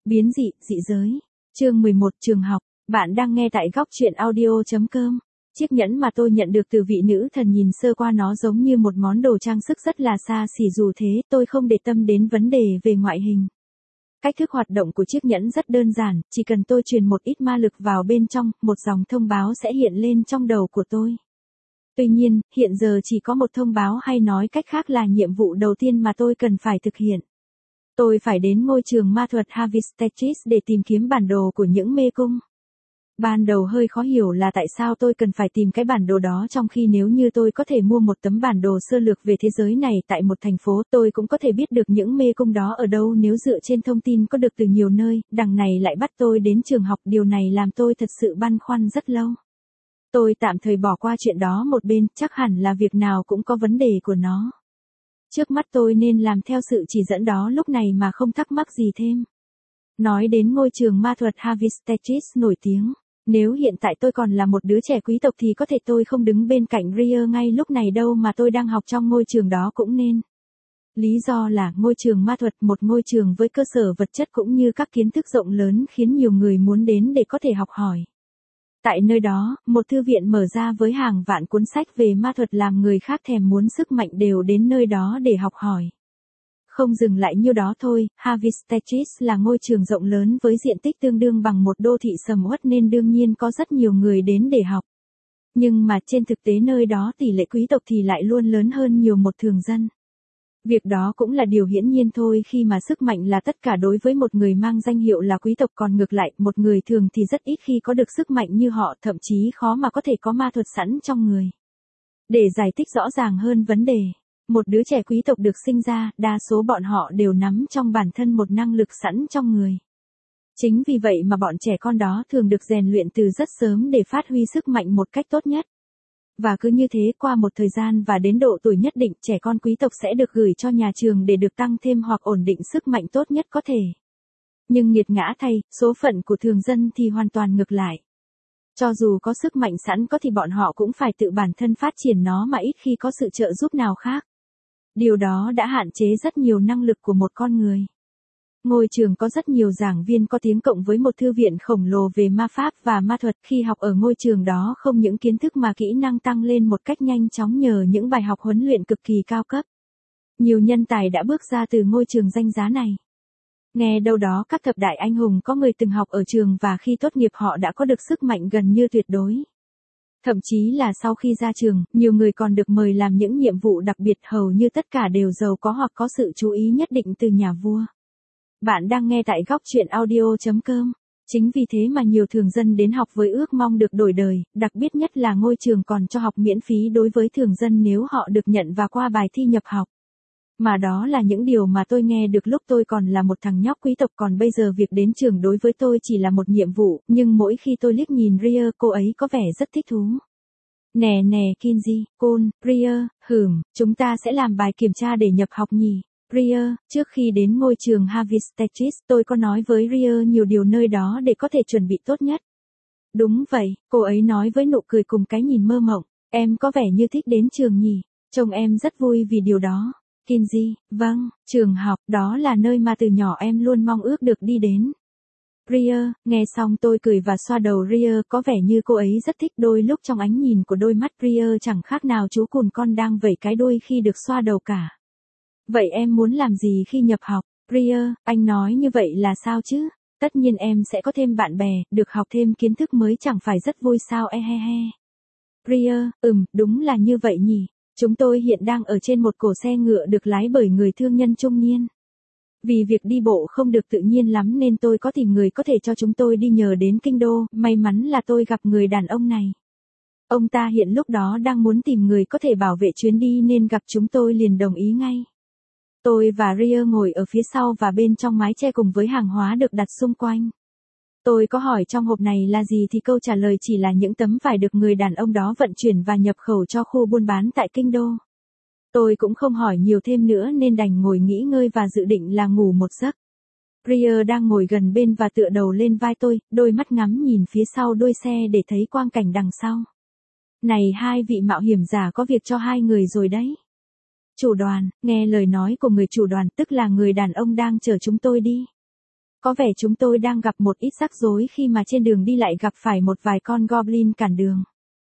Biến dị, dị giới. Chương 11 trường học. Bạn đang nghe tại góc truyện audio.com. Chiếc nhẫn mà tôi nhận được từ vị nữ thần nhìn sơ qua nó giống như một món đồ trang sức rất là xa xỉ, dù thế tôi không để tâm đến vấn đề về ngoại hình. Cách thức hoạt động của chiếc nhẫn rất đơn giản, chỉ cần tôi truyền một ít ma lực vào bên trong, một dòng thông báo sẽ hiện lên trong đầu của tôi. Tuy nhiên, hiện giờ chỉ có một thông báo, hay nói cách khác là nhiệm vụ đầu tiên mà tôi cần phải thực hiện. Tôi phải đến ngôi trường ma thuật Havistechis để tìm kiếm bản đồ của những mê cung. Ban đầu hơi khó hiểu là tại sao tôi cần phải tìm cái bản đồ đó, trong khi nếu như tôi có thể mua một tấm bản đồ sơ lược về thế giới này tại một thành phố, tôi cũng có thể biết được những mê cung đó ở đâu nếu dựa trên thông tin có được từ nhiều nơi. Đằng này lại bắt tôi đến trường học, điều này làm tôi thật sự băn khoăn rất lâu. Tôi tạm thời bỏ qua chuyện đó một bên, chắc hẳn là việc nào cũng có vấn đề của nó. Trước mắt tôi nên làm theo sự chỉ dẫn đó lúc này mà không thắc mắc gì thêm. Nói đến ngôi trường ma thuật Havistechis nổi tiếng, nếu hiện tại tôi còn là một đứa trẻ quý tộc thì có thể tôi không đứng bên cạnh Ria ngay lúc này đâu, mà tôi đang học trong ngôi trường đó cũng nên. Lý do là ngôi trường ma thuật, một ngôi trường với cơ sở vật chất cũng như các kiến thức rộng lớn, khiến nhiều người muốn đến để có thể học hỏi. Tại nơi đó, một thư viện mở ra với hàng vạn cuốn sách về ma thuật làm người khác thèm muốn sức mạnh đều đến nơi đó để học hỏi. Không dừng lại nhiêu đó thôi, Havistechis là ngôi trường rộng lớn với diện tích tương đương bằng một đô thị sầm uất nên đương nhiên có rất nhiều người đến để học. Nhưng mà trên thực tế nơi đó tỷ lệ quý tộc thì lại luôn lớn hơn nhiều một thường dân. Việc đó cũng là điều hiển nhiên thôi, khi mà sức mạnh là tất cả đối với một người mang danh hiệu là quý tộc, còn ngược lại, một người thường thì rất ít khi có được sức mạnh như họ, thậm chí khó mà có thể có ma thuật sẵn trong người. Để giải thích rõ ràng hơn vấn đề, một đứa trẻ quý tộc được sinh ra, đa số bọn họ đều nắm trong bản thân một năng lực sẵn trong người. Chính vì vậy mà bọn trẻ con đó thường được rèn luyện từ rất sớm để phát huy sức mạnh một cách tốt nhất. Và cứ như thế qua một thời gian và đến độ tuổi nhất định, trẻ con quý tộc sẽ được gửi cho nhà trường để được tăng thêm hoặc ổn định sức mạnh tốt nhất có thể. Nhưng nghiệt ngã thay, số phận của thường dân thì hoàn toàn ngược lại. Cho dù có sức mạnh sẵn có thì bọn họ cũng phải tự bản thân phát triển nó, mà ít khi có sự trợ giúp nào khác. Điều đó đã hạn chế rất nhiều năng lực của một con người. Ngôi trường có rất nhiều giảng viên có tiếng cộng với một thư viện khổng lồ về ma pháp và ma thuật. Khi học ở ngôi trường đó, không những kiến thức mà kỹ năng tăng lên một cách nhanh chóng nhờ những bài học huấn luyện cực kỳ cao cấp. Nhiều nhân tài đã bước ra từ ngôi trường danh giá này. Nghe đâu đó các thập đại anh hùng có người từng học ở trường và khi tốt nghiệp họ đã có được sức mạnh gần như tuyệt đối. Thậm chí là sau khi ra trường, nhiều người còn được mời làm những nhiệm vụ đặc biệt, hầu như tất cả đều giàu có hoặc có sự chú ý nhất định từ nhà vua. Bạn đang nghe tại góc truyện audio.com. Chính vì thế mà nhiều thường dân đến học với ước mong được đổi đời, đặc biệt nhất là ngôi trường còn cho học miễn phí đối với thường dân nếu họ được nhận và qua bài thi nhập học. Mà đó là những điều mà tôi nghe được lúc tôi còn là một thằng nhóc quý tộc, còn bây giờ việc đến trường đối với tôi chỉ là một nhiệm vụ, nhưng mỗi khi tôi liếc nhìn Ria, cô ấy có vẻ rất thích thú. Nè, Kinsey, Cole, Ria, chúng ta sẽ làm bài kiểm tra để nhập học nhỉ? Ria, trước khi đến ngôi trường Havistechis, tôi có nói với Ria nhiều điều nơi đó để có thể chuẩn bị tốt nhất. Đúng vậy, cô ấy nói với nụ cười cùng cái nhìn mơ mộng, em có vẻ như thích đến trường nhỉ, trông em rất vui vì điều đó. Kinsey, vâng, trường học, đó là nơi mà từ nhỏ em luôn mong ước được đi đến. Ria, nghe xong tôi cười và xoa đầu Ria, có vẻ như cô ấy rất thích, đôi lúc trong ánh nhìn của đôi mắt Ria chẳng khác nào chú cún con đang vẩy cái đuôi khi được xoa đầu cả. Vậy em muốn làm gì khi nhập học? Ria, anh nói như vậy là sao chứ? Tất nhiên em sẽ có thêm bạn bè, được học thêm kiến thức mới chẳng phải rất vui sao, he. Ria, đúng là như vậy nhỉ. Chúng tôi hiện đang ở trên một cỗ xe ngựa được lái bởi người thương nhân trung niên. Vì việc đi bộ không được tự nhiên lắm nên tôi có tìm người có thể cho chúng tôi đi nhờ đến kinh đô, may mắn là tôi gặp người đàn ông này. Ông ta hiện lúc đó đang muốn tìm người có thể bảo vệ chuyến đi nên gặp chúng tôi liền đồng ý ngay. Tôi và Ria ngồi ở phía sau và bên trong mái che cùng với hàng hóa được đặt xung quanh. Tôi có hỏi trong hộp này là gì thì câu trả lời chỉ là những tấm vải được người đàn ông đó vận chuyển và nhập khẩu cho khu buôn bán tại kinh đô. Tôi cũng không hỏi nhiều thêm nữa nên đành ngồi nghỉ ngơi và dự định là ngủ một giấc. Ria đang ngồi gần bên và tựa đầu lên vai tôi, đôi mắt ngắm nhìn phía sau đuôi xe để thấy quang cảnh đằng sau. Này, hai vị mạo hiểm giả, có việc cho hai người rồi đấy. Chủ đoàn, nghe lời nói của người chủ đoàn, tức là người đàn ông đang chở chúng tôi đi. có vẻ chúng tôi đang gặp một ít rắc rối khi mà trên đường đi lại gặp phải một vài con goblin cản đường.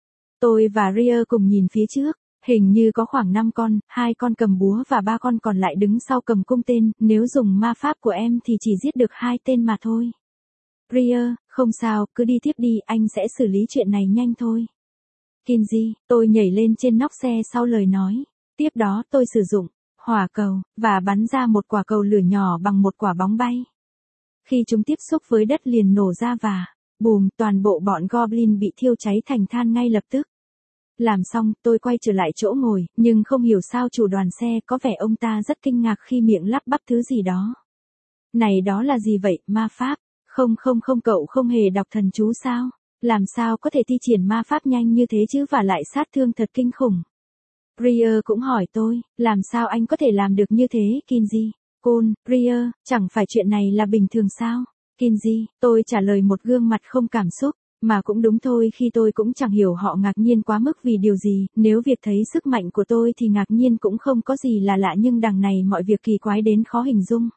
Tôi và Ria cùng nhìn phía trước, hình như có khoảng 5 con, 2 con cầm búa và 3 con còn lại đứng sau cầm cung tên, nếu dùng ma pháp của em thì chỉ giết được 2 tên mà thôi. Ria, không sao, cứ đi tiếp đi, anh sẽ xử lý chuyện này nhanh thôi. Kinsey, tôi nhảy lên trên nóc xe sau lời nói. Tiếp đó tôi sử dụng hỏa cầu, và bắn ra một quả cầu lửa nhỏ bằng một quả bóng bay. Khi chúng tiếp xúc với đất liền nổ ra và, bùm, toàn bộ bọn goblin bị thiêu cháy thành than ngay lập tức. Làm xong, tôi quay trở lại chỗ ngồi, nhưng không hiểu sao chủ đoàn xe có vẻ ông ta rất kinh ngạc khi miệng lắp bắp thứ gì đó. Này đó là gì vậy, ma pháp? Không, cậu không hề đọc thần chú sao? Làm sao có thể thi triển ma pháp nhanh như thế chứ, và lại sát thương thật kinh khủng. Ria cũng hỏi tôi, làm sao anh có thể làm được như thế, Kinsey? Ria, chẳng phải chuyện này là bình thường sao? Kinsey, tôi trả lời một gương mặt không cảm xúc, mà cũng đúng thôi, khi tôi cũng chẳng hiểu họ ngạc nhiên quá mức vì điều gì, nếu việc thấy sức mạnh của tôi thì ngạc nhiên cũng không có gì là lạ, nhưng đằng này mọi việc kỳ quái đến khó hình dung.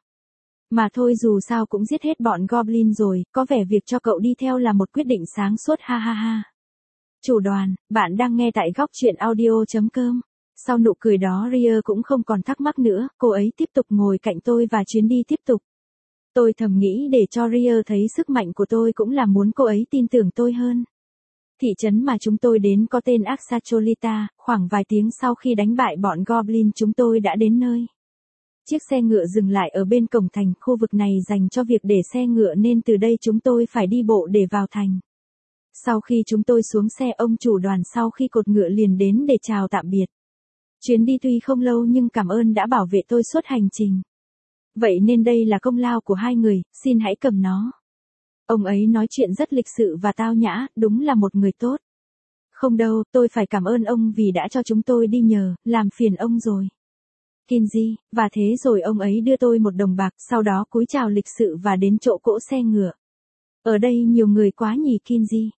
Mà thôi, dù sao cũng giết hết bọn goblin rồi, có vẻ việc cho cậu đi theo là một quyết định sáng suốt, ha ha ha. Chủ đoàn, bạn đang nghe tại góc truyện audio.com. Sau nụ cười đó Ria cũng không còn thắc mắc nữa, cô ấy tiếp tục ngồi cạnh tôi và chuyến đi tiếp tục. Tôi thầm nghĩ để cho Ria thấy sức mạnh của tôi cũng là muốn cô ấy tin tưởng tôi hơn. Thị trấn mà chúng tôi đến có tên Axacholita, khoảng vài tiếng sau khi đánh bại bọn goblin chúng tôi đã đến nơi. Chiếc xe ngựa dừng lại ở bên cổng thành, khu vực này dành cho việc để xe ngựa nên từ đây chúng tôi phải đi bộ để vào thành. Sau khi chúng tôi xuống xe, ông chủ đoàn sau khi cột ngựa liền đến để chào tạm biệt. Chuyến đi tuy không lâu nhưng cảm ơn đã bảo vệ tôi suốt hành trình. Vậy nên đây là công lao của hai người, xin hãy cầm nó. Ông ấy nói chuyện rất lịch sự và tao nhã, đúng là một người tốt. Không đâu, tôi phải cảm ơn ông vì đã cho chúng tôi đi nhờ, làm phiền ông rồi. Kinsey, và thế rồi ông ấy đưa tôi một đồng bạc, sau đó cúi chào lịch sự và đến chỗ cỗ xe ngựa. Ở đây nhiều người quá nhỉ Kinsey.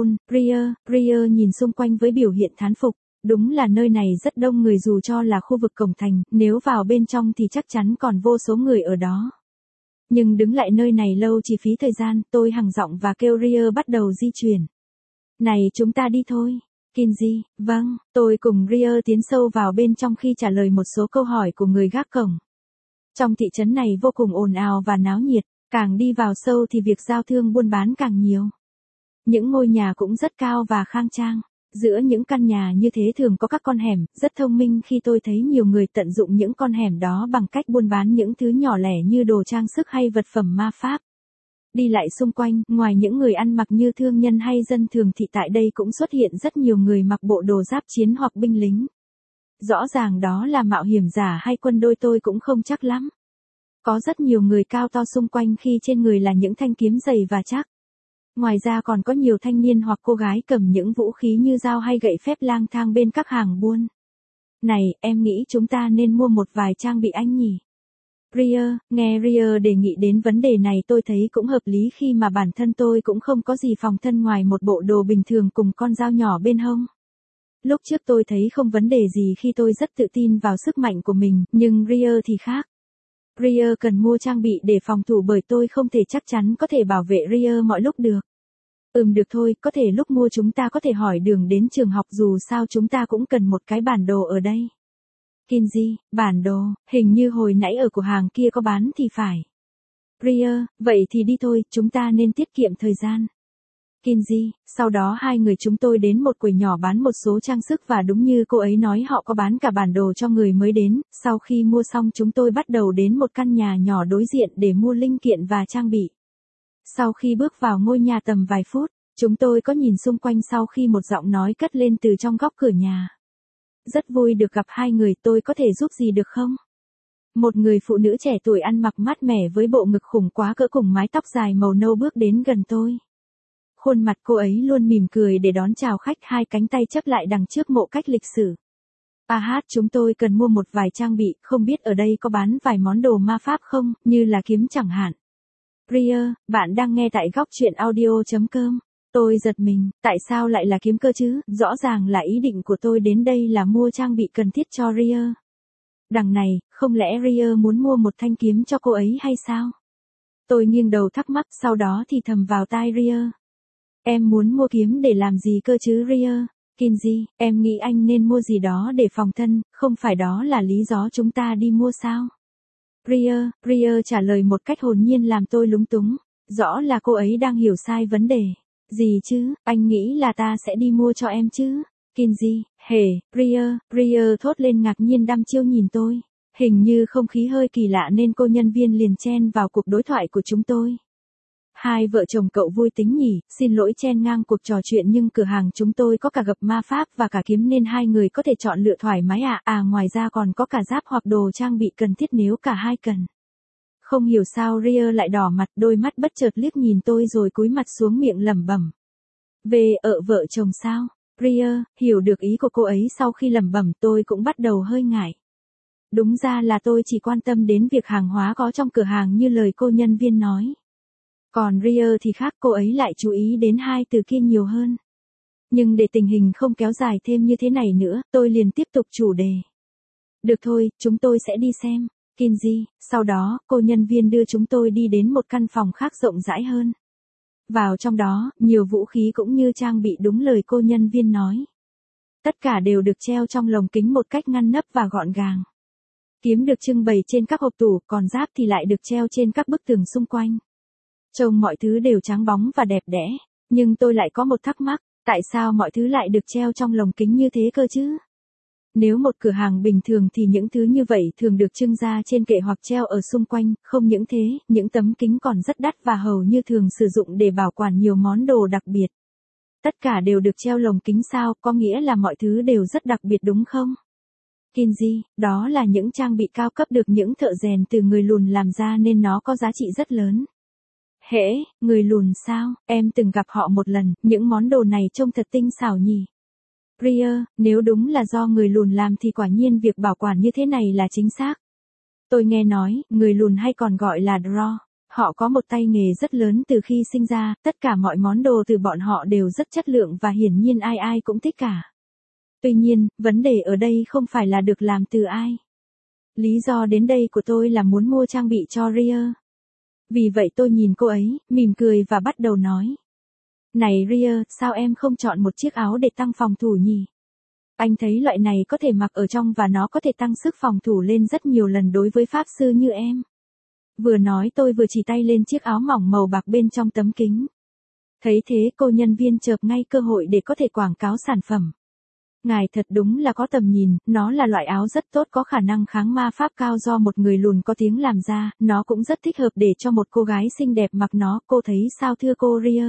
Ria nhìn xung quanh với biểu hiện thán phục. Đúng là nơi này rất đông người, dù cho là khu vực cổng thành, nếu vào bên trong thì chắc chắn còn vô số người ở đó. Nhưng đứng lại nơi này lâu chỉ phí thời gian, tôi hằng giọng và kêu Ria bắt đầu di chuyển. Này, chúng ta đi thôi. Kinsey, vâng, tôi cùng Ria tiến sâu vào bên trong khi trả lời một số câu hỏi của người gác cổng. Trong thị trấn này vô cùng ồn ào và náo nhiệt, càng đi vào sâu thì việc giao thương buôn bán càng nhiều. Những ngôi nhà cũng rất cao và khang trang. Giữa những căn nhà như thế thường có các con hẻm, rất thông minh khi tôi thấy nhiều người tận dụng những con hẻm đó bằng cách buôn bán những thứ nhỏ lẻ như đồ trang sức hay vật phẩm ma pháp. Đi lại xung quanh, ngoài những người ăn mặc như thương nhân hay dân thường thì tại đây cũng xuất hiện rất nhiều người mặc bộ đồ giáp chiến hoặc binh lính. Rõ ràng đó là mạo hiểm giả hay quân đội, tôi cũng không chắc lắm. Có rất nhiều người cao to xung quanh khi trên người là những thanh kiếm dày và chắc. Ngoài ra còn có nhiều thanh niên hoặc cô gái cầm những vũ khí như dao hay gậy phép lang thang bên các hàng buôn. Này, em nghĩ chúng ta nên mua một vài trang bị anh nhỉ? Nghe Ria đề nghị đến vấn đề này tôi thấy cũng hợp lý khi mà bản thân tôi cũng không có gì phòng thân ngoài một bộ đồ bình thường cùng con dao nhỏ bên hông. Lúc trước tôi thấy không vấn đề gì khi tôi rất tự tin vào sức mạnh của mình, nhưng Ria thì khác. Ria cần mua trang bị để phòng thủ bởi tôi không thể chắc chắn có thể bảo vệ Ria mọi lúc được. Được thôi, có thể lúc mua chúng ta có thể hỏi đường đến trường học, dù sao chúng ta cũng cần một cái bản đồ ở đây. Kinsey, bản đồ, hình như hồi nãy ở cửa hàng kia có bán thì phải. Ria, vậy thì đi thôi, chúng ta nên tiết kiệm thời gian. Kinsey, sau đó hai người chúng tôi đến một quầy nhỏ bán một số trang sức và đúng như cô ấy nói họ có bán cả bản đồ cho người mới đến. Sau khi mua xong chúng tôi bắt đầu đến một căn nhà nhỏ đối diện để mua linh kiện và trang bị. Sau khi bước vào ngôi nhà tầm vài phút, chúng tôi có nhìn xung quanh sau khi một giọng nói cất lên từ trong góc cửa nhà. Rất vui được gặp hai người, tôi có thể giúp gì được không? Một người phụ nữ trẻ tuổi ăn mặc mát mẻ với bộ ngực khủng quá cỡ cùng mái tóc dài màu nâu bước đến gần tôi. Khuôn mặt cô ấy luôn mỉm cười để đón chào khách, hai cánh tay chắp lại đằng trước mộ cách lịch sử. Chúng tôi cần mua một vài trang bị, không biết ở đây có bán vài món đồ ma pháp không, như là kiếm chẳng hạn. Ria, bạn đang nghe tại góc truyện audio.com. Tôi giật mình, tại sao lại là kiếm cơ chứ, rõ ràng là ý định của tôi đến đây là mua trang bị cần thiết cho Ria. Đằng này, không lẽ Ria muốn mua một thanh kiếm cho cô ấy hay sao? Tôi nghiêng đầu thắc mắc, sau đó thì thầm vào tai Ria. Em muốn mua kiếm để làm gì cơ chứ Ria? Kinji, em nghĩ anh nên mua gì đó để phòng thân, không phải đó là lý do chúng ta đi mua sao? Ria trả lời một cách hồn nhiên làm tôi lúng túng. Rõ là cô ấy đang hiểu sai vấn đề. Gì chứ, anh nghĩ là ta sẽ đi mua cho em chứ? Kinji, hề, Ria thốt lên ngạc nhiên đăm chiêu nhìn tôi. Hình như không khí hơi kỳ lạ nên cô nhân viên liền chen vào cuộc đối thoại của chúng tôi. Hai vợ chồng cậu vui tính nhỉ, xin lỗi chen ngang cuộc trò chuyện nhưng cửa hàng chúng tôi có cả gập ma pháp và cả kiếm nên hai người có thể chọn lựa thoải mái ạ. Ngoài ra còn có cả giáp hoặc đồ trang bị cần thiết nếu cả hai cần. Không hiểu sao Ria lại đỏ mặt, đôi mắt bất chợt liếc nhìn tôi rồi cúi mặt xuống miệng lẩm bẩm. Về vợ chồng sao? Ria, hiểu được ý của cô ấy sau khi lẩm bẩm tôi cũng bắt đầu hơi ngại. Đúng ra là tôi chỉ quan tâm đến việc hàng hóa có trong cửa hàng như lời cô nhân viên nói. Còn Ria thì khác, cô ấy lại chú ý đến hai từ kia nhiều hơn. Nhưng để tình hình không kéo dài thêm như thế này nữa, tôi liền tiếp tục chủ đề. Được thôi, chúng tôi sẽ đi xem. Kinji, sau đó, cô nhân viên đưa chúng tôi đi đến một căn phòng khác rộng rãi hơn. Vào trong đó, nhiều vũ khí cũng như trang bị đúng lời cô nhân viên nói. Tất cả đều được treo trong lồng kính một cách ngăn nắp và gọn gàng. Kiếm được trưng bày trên các hộp tủ, còn giáp thì lại được treo trên các bức tường xung quanh. Trông mọi thứ đều trắng bóng và đẹp đẽ, nhưng tôi lại có một thắc mắc, tại sao mọi thứ lại được treo trong lồng kính như thế cơ chứ? Nếu một cửa hàng bình thường thì những thứ như vậy thường được trưng ra trên kệ hoặc treo ở xung quanh, không những thế, những tấm kính còn rất đắt và hầu như thường sử dụng để bảo quản nhiều món đồ đặc biệt. Tất cả đều được treo lồng kính sao, có nghĩa là mọi thứ đều rất đặc biệt đúng không? Kinji, đó là những trang bị cao cấp được những thợ rèn từ người lùn làm ra nên nó có giá trị rất lớn. Hễ, người lùn sao, em từng gặp họ một lần, những món đồ này trông thật tinh xảo nhỉ. Ria, nếu đúng là do người lùn làm thì quả nhiên việc bảo quản như thế này là chính xác. Tôi nghe nói, người lùn hay còn gọi là Draw, họ có một tay nghề rất lớn từ khi sinh ra, tất cả mọi món đồ từ bọn họ đều rất chất lượng và hiển nhiên ai ai cũng thích cả. Tuy nhiên, vấn đề ở đây không phải là được làm từ ai. Lý do đến đây của tôi là muốn mua trang bị cho Ria. Vì vậy tôi nhìn cô ấy, mỉm cười và bắt đầu nói. Này Ria, sao em không chọn một chiếc áo để tăng phòng thủ nhỉ? Anh thấy loại này có thể mặc ở trong và nó có thể tăng sức phòng thủ lên rất nhiều lần đối với pháp sư như em. Vừa nói tôi vừa chỉ tay lên chiếc áo mỏng màu bạc bên trong tấm kính. Thấy thế cô nhân viên chợp ngay cơ hội để có thể quảng cáo sản phẩm. Ngài thật đúng là có tầm nhìn, nó là loại áo rất tốt có khả năng kháng ma pháp cao do một người lùn có tiếng làm ra, nó cũng rất thích hợp để cho một cô gái xinh đẹp mặc nó, cô thấy sao thưa cô Ria?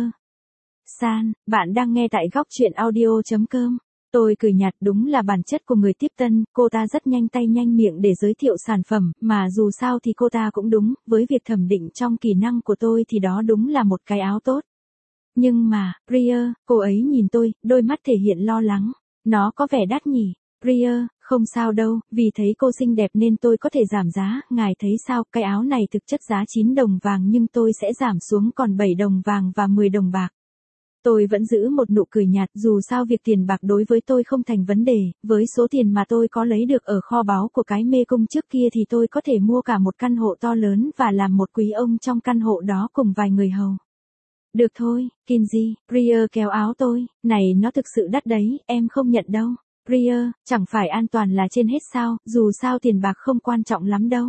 San, bạn đang nghe tại góc truyện audio.com. Tôi cười nhạt, đúng là bản chất của người tiếp tân, cô ta rất nhanh tay nhanh miệng để giới thiệu sản phẩm, mà dù sao thì cô ta cũng đúng, với việc thẩm định trong kỹ năng của tôi thì đó đúng là một cái áo tốt. Nhưng mà, Ria, cô ấy nhìn tôi, đôi mắt thể hiện lo lắng. Nó có vẻ đắt nhỉ? Ria, không sao đâu, vì thấy cô xinh đẹp nên tôi có thể giảm giá, ngài thấy sao, cái áo này thực chất giá 9 đồng vàng nhưng tôi sẽ giảm xuống còn 7 đồng vàng và 10 đồng bạc. Tôi vẫn giữ một nụ cười nhạt, dù sao việc tiền bạc đối với tôi không thành vấn đề, với số tiền mà tôi có lấy được ở kho báu của cái mê cung trước kia thì tôi có thể mua cả một căn hộ to lớn và làm một quý ông trong căn hộ đó cùng vài người hầu. Được thôi, Kinji, Ria kéo áo tôi, này nó thực sự đắt đấy, em không nhận đâu. Ria, chẳng phải an toàn là trên hết sao, dù sao tiền bạc không quan trọng lắm đâu.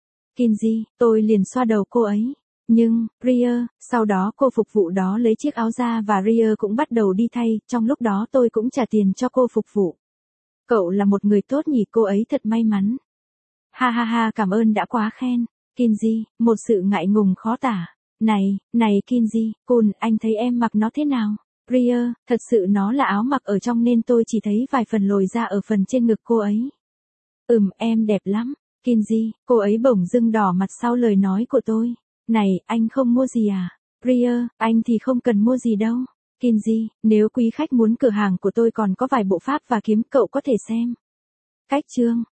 Kinji, tôi liền xoa đầu cô ấy. Nhưng, Ria, sau đó cô phục vụ đó lấy chiếc áo ra và Ria cũng bắt đầu đi thay, trong lúc đó tôi cũng trả tiền cho cô phục vụ. Cậu là một người tốt nhỉ, cô ấy thật may mắn. Ha ha ha, cảm ơn đã quá khen. Kinji, một sự ngại ngùng khó tả. Này Kinji, Kun, anh thấy em mặc nó thế nào? Ria, thật sự nó là áo mặc ở trong nên tôi chỉ thấy vài phần lồi ra ở phần trên ngực cô ấy. Em đẹp lắm. Kinji, cô ấy bỗng dưng đỏ mặt sau lời nói của tôi. Này, anh không mua gì à? Ria, anh thì không cần mua gì đâu. Kinji, nếu quý khách muốn cửa hàng của tôi còn có vài bộ pháp và kiếm cậu có thể xem. Cách chương.